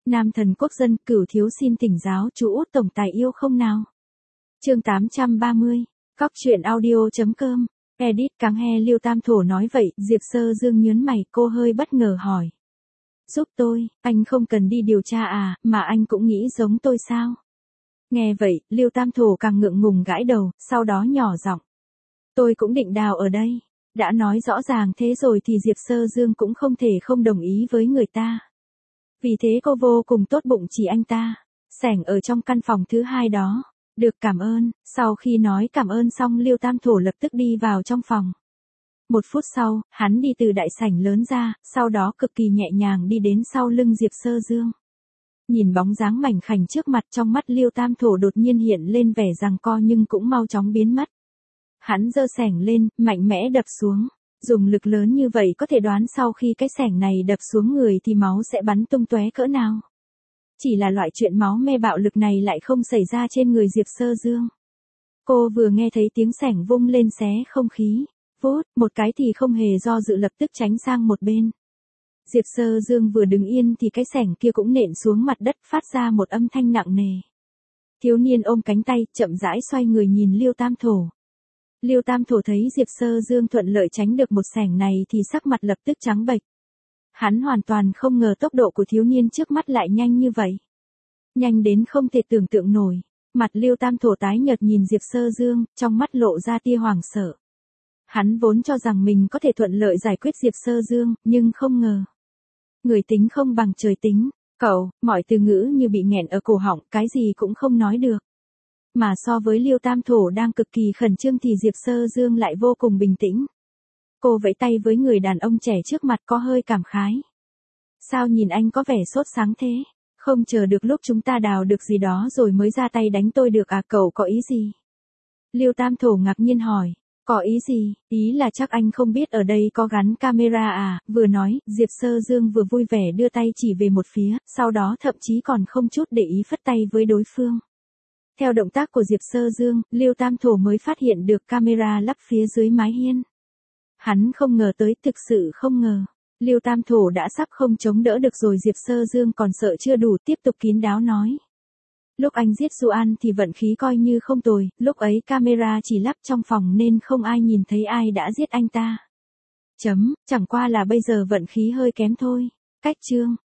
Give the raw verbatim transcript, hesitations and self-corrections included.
Nam thần quốc dân, Cửu thiếu xin thỉnh giáo chú út tổng tài yêu không nào? Chương tám trăm ba mươi, Cóc truyện audio.com, edit Càng He Liêu Tam Thổ nói vậy, Diệp Sơ Dương nhớn mày, cô hơi bất ngờ hỏi. Giúp tôi, anh không cần đi điều tra à, mà anh cũng nghĩ giống tôi sao? Nghe vậy, Liêu Tam Thổ càng ngượng ngùng gãi đầu, sau đó nhỏ giọng. Tôi cũng định đào ở đây. Đã nói rõ ràng thế rồi thì Diệp Sơ Dương cũng không thể không đồng ý với người ta. Vì thế cô vô cùng tốt bụng chỉ anh ta. Xẻng ở trong căn phòng thứ hai đó. Được, cảm ơn. Sau khi nói cảm ơn xong, Liêu Tam Thổ lập tức đi vào trong phòng. Một phút sau, hắn đi từ đại sảnh lớn ra, sau đó cực kỳ nhẹ nhàng đi đến sau lưng Diệp Sơ Dương. Nhìn bóng dáng mảnh khảnh trước mặt, trong mắt Liêu Tam Thổ đột nhiên hiện lên vẻ giằng co nhưng cũng mau chóng biến mất. Hắn giơ xẻng lên, mạnh mẽ đập xuống. Dùng lực lớn như vậy có thể đoán sau khi cái xẻng này đập xuống người thì máu sẽ bắn tung tóe cỡ nào. Chỉ là loại chuyện máu me bạo lực này lại không xảy ra trên người Diệp Sơ Dương. Cô vừa nghe thấy tiếng xẻng vung lên xé không khí, vút, một cái thì không hề do dự lập tức tránh sang một bên. Diệp Sơ Dương vừa đứng yên thì cái xẻng kia cũng nện xuống mặt đất, phát ra một âm thanh nặng nề. Thiếu niên ôm cánh tay, chậm rãi xoay người nhìn Liêu Tam Thổ. Liêu Tam Thổ thấy Diệp Sơ Dương thuận lợi tránh được một xẻng này thì sắc mặt lập tức trắng bệch. Hắn hoàn toàn không ngờ tốc độ của thiếu niên trước mắt lại nhanh như vậy. Nhanh đến không thể tưởng tượng nổi. Mặt Liêu Tam Thổ tái nhợt nhìn Diệp Sơ Dương, trong mắt lộ ra tia hoảng sợ. Hắn vốn cho rằng mình có thể thuận lợi giải quyết Diệp Sơ Dương, nhưng không ngờ. Người tính không bằng trời tính. Cậu, mọi từ ngữ như bị nghẹn ở cổ họng, cái gì cũng không nói được. Mà so với Liêu Tam Thổ đang cực kỳ khẩn trương thì Diệp Sơ Dương lại vô cùng bình tĩnh. Cô vẫy tay với người đàn ông trẻ trước mặt, có hơi cảm khái. Sao nhìn anh có vẻ sốt sáng thế? Không chờ được lúc chúng ta đào được gì đó rồi mới ra tay đánh tôi được à, cậu có ý gì? Liêu Tam Thổ ngạc nhiên hỏi. Có ý gì? Ý là chắc anh không biết ở đây có gắn camera à? Vừa nói, Diệp Sơ Dương vừa vui vẻ đưa tay chỉ về một phía, sau đó thậm chí còn không chút để ý phất tay với đối phương. Theo động tác của Diệp Sơ Dương, Liêu Tam Thổ mới phát hiện được camera lắp phía dưới mái hiên. Hắn không ngờ tới, thực sự không ngờ. Liêu Tam Thổ đã sắp không chống đỡ được rồi, Diệp Sơ Dương còn sợ chưa đủ, tiếp tục kín đáo nói. Lúc anh giết Du An thì vận khí coi như không tồi, lúc ấy camera chỉ lắp trong phòng nên không ai nhìn thấy ai đã giết anh ta. Chấm, chẳng qua là bây giờ vận khí hơi kém thôi. Cách chương.